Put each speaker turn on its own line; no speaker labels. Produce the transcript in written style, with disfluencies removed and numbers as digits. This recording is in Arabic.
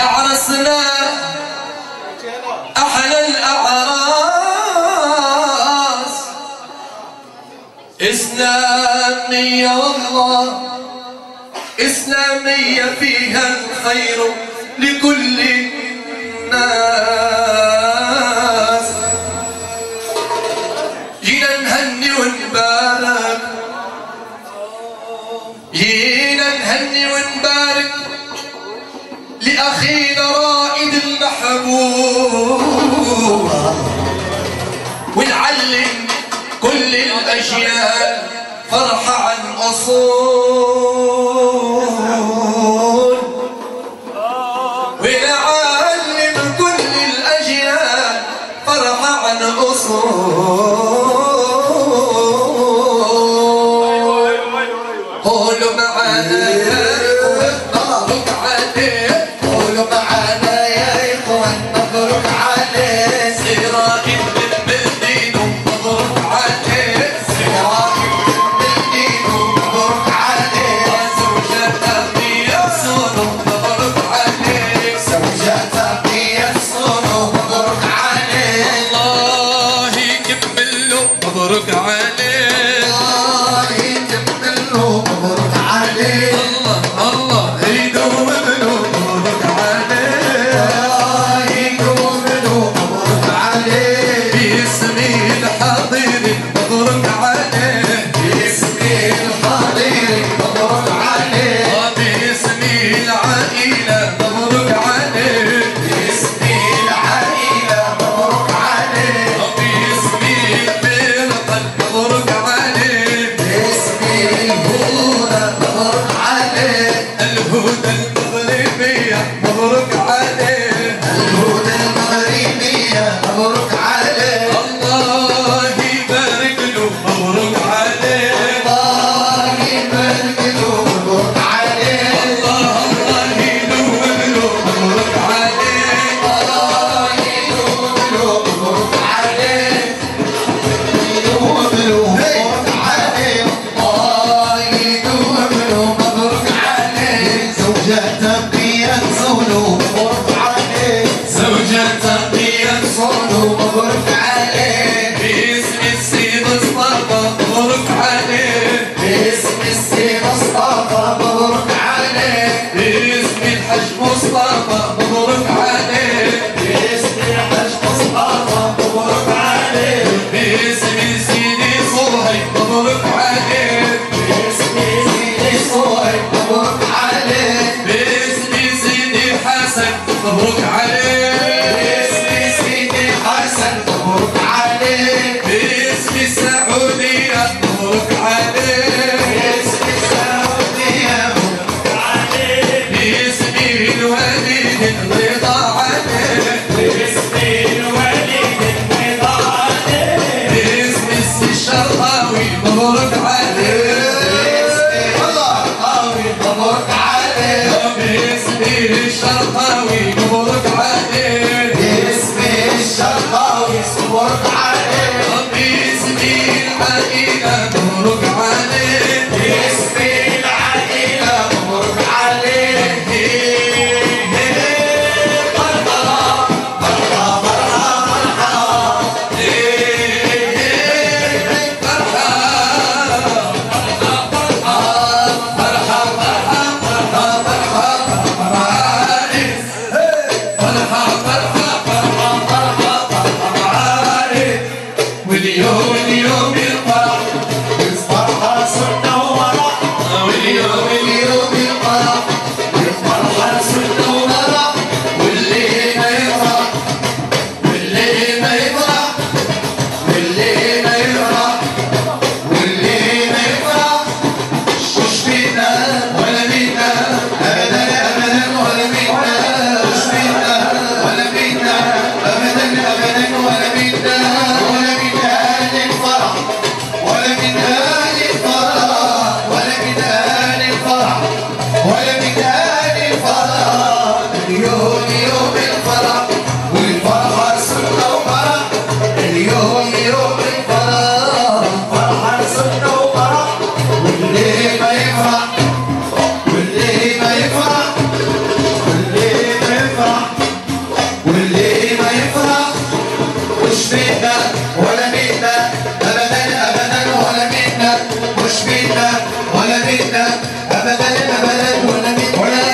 عرسنا أحلى الأعراس إسلامية والله إسلامية فيها الخير لكل الناس. جينا نهني ونبارك جينا نهني ونبارك لأخينا رائد المحبوب ونعلم كل الأجيال فرحة عن أصول ونعلم كل الأجيال فرحة عن أصول. قولوا معانا يا إخوان مبروك عليك قولوا معانا يا إخوان مبروك عليك سراج بالدين مبروك عليك سراج بالدين مبروك عليك زوجة بيحسن مبروك عليك زوجة بيحسن مبروك عليك الله يكمل له مبروك عليك الله يكمل له مبروك عليك الله يدوم له مبروك عليك الله يدوم له مبروك عليك باسم الحاضر مبروك عليك باسم الحاضر مبروك عليك باسم العائلة مبروك عليك باسم العائلة مبروك عليك باسم الفرقة مبروك عليك باسم الهدى مبروك عليك الهدى المغربية مبروك عليك الهدى المغربية مبروك عليك الله يبارك له مبروك عليك الله يبارك له مبروك عليك الله يدوم له مبروك عليك الله يدوم له مبروك عليك يدوم له مبروك عليك الله يدوم له مبروك عليك زوجة بيحسن مبروك عليك زوجة بيحسن مبروك عليك باسم السيد مصطفى مبروك عليك باسم السيد مصطفى مبروك عليك باسم الحج مصطفى مبروك عليك باسم الحج مصطفى مبروك عليك باسم سيدي صهيب مبروك عليك باسم سيدي صهيب مبروك عليك باسم سيدي حسن مبروك عليك باسم سيدي حسن مبروك عليك باسم السعودية مبروك عليك باسم السعودية مبروك عليك باسم الوليد الرضا عليك باسم الوليد الرضا عليك باسم الشرقاوي مبروك عليك الشرقاوي مبروك عليك باسم الشرقاوي مبروك عليك باسم الشرقاوي مبروك عليك باسم العائلة مبروك عليك باسم العائلة مبروك عليك مش فينا ولا منا ابدا ابدا ولا منا مش فينا ولا منا ابدا ابدا ولا منا